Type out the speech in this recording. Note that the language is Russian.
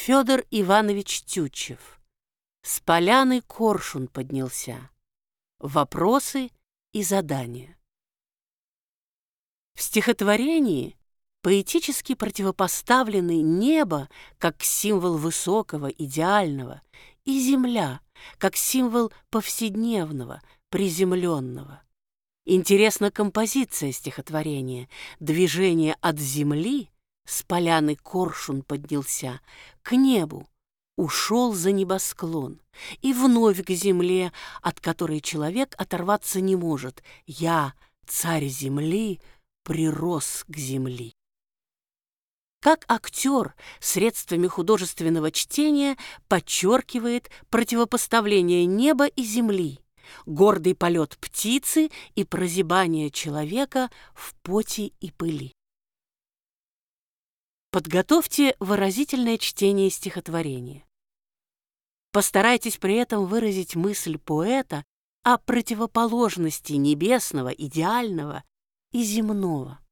Федор Иванович Тютчев. С поляны коршун поднялся. Вопросы и задания. В стихотворении поэтически противопоставлены небо как символ высокого, идеального, и земля как символ повседневного, приземленного. Интересна композиция стихотворения, движение от земли, с поляны коршун поднялся, к небу, ушел за небосклон, и вновь к земле, от которой человек оторваться не может. Я, царь земли, прирос к земли. Как актер средствами художественного чтения подчеркивает противопоставление неба и земли, гордый полет птицы и прозябание человека в поте и пыли. Подготовьте выразительное чтение стихотворения. Постарайтесь при этом выразить мысль поэта о противоположности небесного, идеального и земного.